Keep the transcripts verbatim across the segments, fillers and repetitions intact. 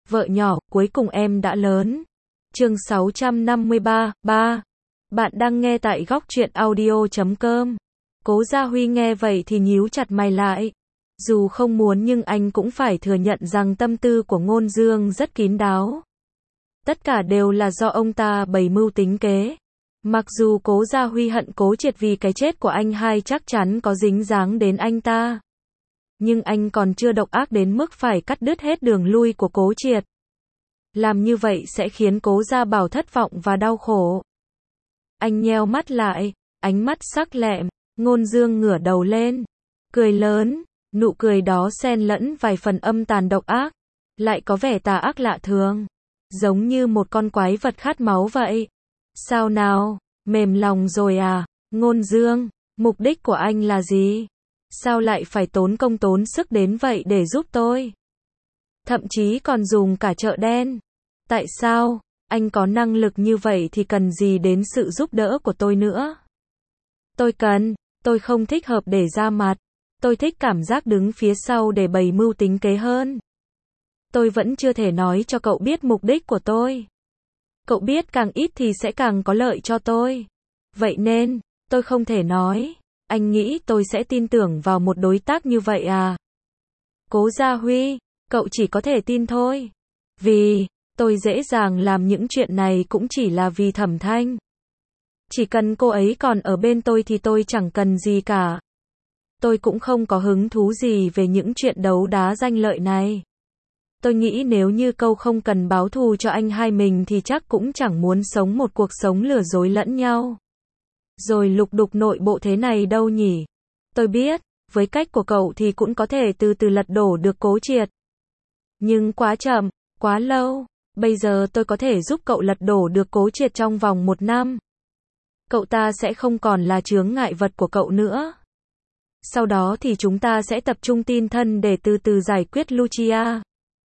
Vợ nhỏ, cuối cùng em đã lớn. Chương sáu trăm năm mươi ba, ba. Bạn đang nghe tại góc truyện audio chấm com. Cố Gia Huy nghe vậy thì nhíu chặt mày lại. Dù không muốn nhưng anh cũng phải thừa nhận rằng tâm tư của Ngôn Dương rất kín đáo. Tất cả đều là do ông ta bày mưu tính kế. Mặc dù Cố Gia Huy hận Cố Triệt vì cái chết của anh hai chắc chắn có dính dáng đến anh ta. Nhưng anh còn chưa độc ác đến mức phải cắt đứt hết đường lui của Cố Triệt. Làm như vậy sẽ khiến Cố Gia Bảo thất vọng và đau khổ. Anh nheo mắt lại, ánh mắt sắc lẹm, Ngôn Dương ngửa đầu lên, cười lớn, nụ cười đó xen lẫn vài phần âm tàn độc ác, lại có vẻ tà ác lạ thường, giống như một con quái vật khát máu vậy. Sao nào, mềm lòng rồi à, Ngôn Dương, mục đích của anh là gì? Sao lại phải tốn công tốn sức đến vậy để giúp tôi? Thậm chí còn dùng cả chợ đen. Tại sao? Anh có năng lực như vậy thì cần gì đến sự giúp đỡ của tôi nữa? Tôi cần, tôi không thích hợp để ra mặt. Tôi thích cảm giác đứng phía sau để bày mưu tính kế hơn. Tôi vẫn chưa thể nói cho cậu biết mục đích của tôi. Cậu biết càng ít thì sẽ càng có lợi cho tôi. Vậy nên, tôi không thể nói. Anh nghĩ tôi sẽ tin tưởng vào một đối tác như vậy à? Cố Gia Huy, cậu chỉ có thể tin thôi. Vì, tôi dễ dàng làm những chuyện này cũng chỉ là vì Thẩm Thanh. Chỉ cần cô ấy còn ở bên tôi thì tôi chẳng cần gì cả. Tôi cũng không có hứng thú gì về những chuyện đấu đá danh lợi này. Tôi nghĩ nếu như câu không cần báo thù cho anh hai mình thì chắc cũng chẳng muốn sống một cuộc sống lừa dối lẫn nhau. Rồi lục đục nội bộ thế này đâu nhỉ? Tôi biết, với cách của cậu thì cũng có thể từ từ lật đổ được Cố Triệt. Nhưng quá chậm, quá lâu. Bây giờ tôi có thể giúp cậu lật đổ được Cố Triệt trong vòng một năm. Cậu ta sẽ không còn là chướng ngại vật của cậu nữa. Sau đó thì chúng ta sẽ tập trung tin thân để từ từ giải quyết Lucia.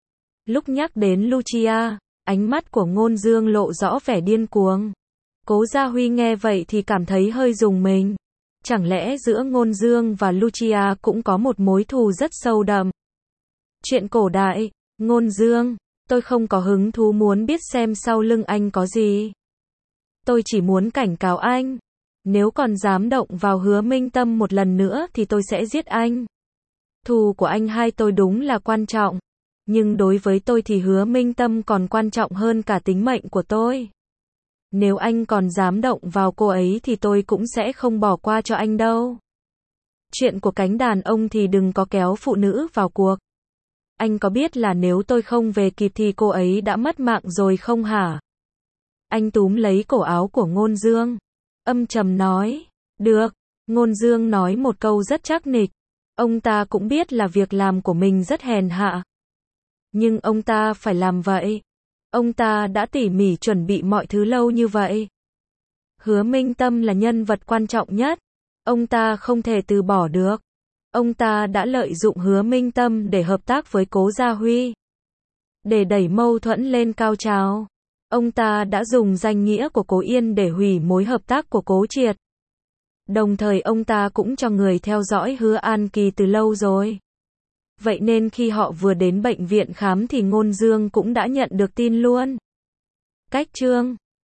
Lúc nhắc đến Lucia, ánh mắt của Ngôn Dương lộ rõ vẻ điên cuồng. Cố Gia Huy nghe vậy thì cảm thấy hơi rùng mình. Chẳng lẽ giữa Ngôn Dương và Lucia cũng có một mối thù rất sâu đậm? Chuyện cổ đại, Ngôn Dương, tôi không có hứng thú muốn biết xem sau lưng anh có gì. Tôi chỉ muốn cảnh cáo anh. Nếu còn dám động vào Hứa Minh Tâm một lần nữa thì tôi sẽ giết anh. Thù của anh hai tôi đúng là quan trọng. Nhưng đối với tôi thì Hứa Minh Tâm còn quan trọng hơn cả tính mệnh của tôi. Nếu anh còn dám động vào cô ấy thì tôi cũng sẽ không bỏ qua cho anh đâu. Chuyện của cánh đàn ông thì đừng có kéo phụ nữ vào cuộc. Anh có biết là nếu tôi không về kịp thì cô ấy đã mất mạng rồi không hả? Anh túm lấy cổ áo của Ngôn Dương, âm trầm nói. Được, Ngôn Dương nói một câu rất chắc nịch. Ông ta cũng biết là việc làm của mình rất hèn hạ. Nhưng ông ta phải làm vậy. Ông ta đã tỉ mỉ chuẩn bị mọi thứ lâu như vậy. Hứa Minh Tâm là nhân vật quan trọng nhất. Ông ta không thể từ bỏ được. Ông ta đã lợi dụng Hứa Minh Tâm để hợp tác với Cố Gia Huy. Để đẩy mâu thuẫn lên cao trào. Ông ta đã dùng danh nghĩa của Cố Yên để hủy mối hợp tác của Cố Triệt. Đồng thời ông ta cũng cho người theo dõi Hứa An Kỳ từ lâu rồi. Vậy nên khi họ vừa đến bệnh viện khám thì Ngôn Dương cũng đã nhận được tin luôn. Cách chương